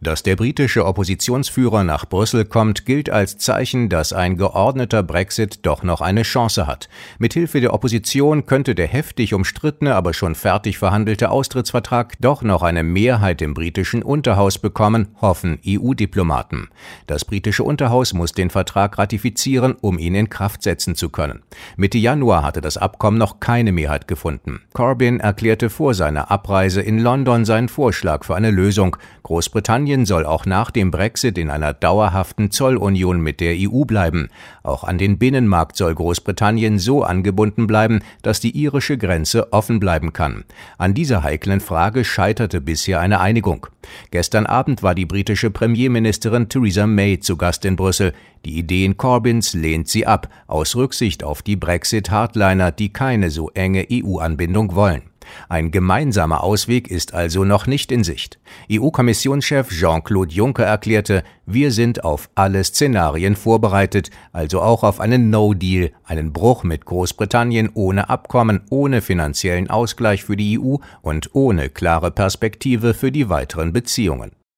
Dass der britische Oppositionsführer nach Brüssel kommt, gilt als Zeichen, dass ein geordneter Brexit doch noch eine Chance hat. Mithilfe der Opposition könnte der heftig umstrittene, aber schon fertig verhandelte Austrittsvertrag doch noch eine Mehrheit im britischen Unterhaus bekommen, hoffen EU-Diplomaten. Das britische Unterhaus muss den Vertrag ratifizieren, um ihn in Kraft setzen zu können. Mitte Januar hatte das Abkommen noch keine Mehrheit gefunden. Corbyn erklärte vor seiner Abreise in London seinen Vorschlag für eine Lösung. Großbritannien soll auch nach dem Brexit in einer dauerhaften Zollunion mit der EU bleiben. Auch an den Binnenmarkt soll Großbritannien so angebunden bleiben, dass die irische Grenze offen bleiben kann. An dieser heiklen Frage scheiterte bisher eine Einigung. Gestern Abend war die britische Premierministerin Theresa May zu Gast in Brüssel. Die Ideen Corbyns lehnt sie ab, aus Rücksicht auf die Brexit-Hardliner, die keine so enge EU-Anbindung wollen. Ein gemeinsamer Ausweg ist also noch nicht in Sicht. EU-Kommissionschef Jean-Claude Juncker erklärte, wir sind auf alle Szenarien vorbereitet, also auch auf einen No-Deal, einen Bruch mit Großbritannien ohne Abkommen, ohne finanziellen Ausgleich für die EU und ohne klare Perspektive für die weiteren Beziehungen.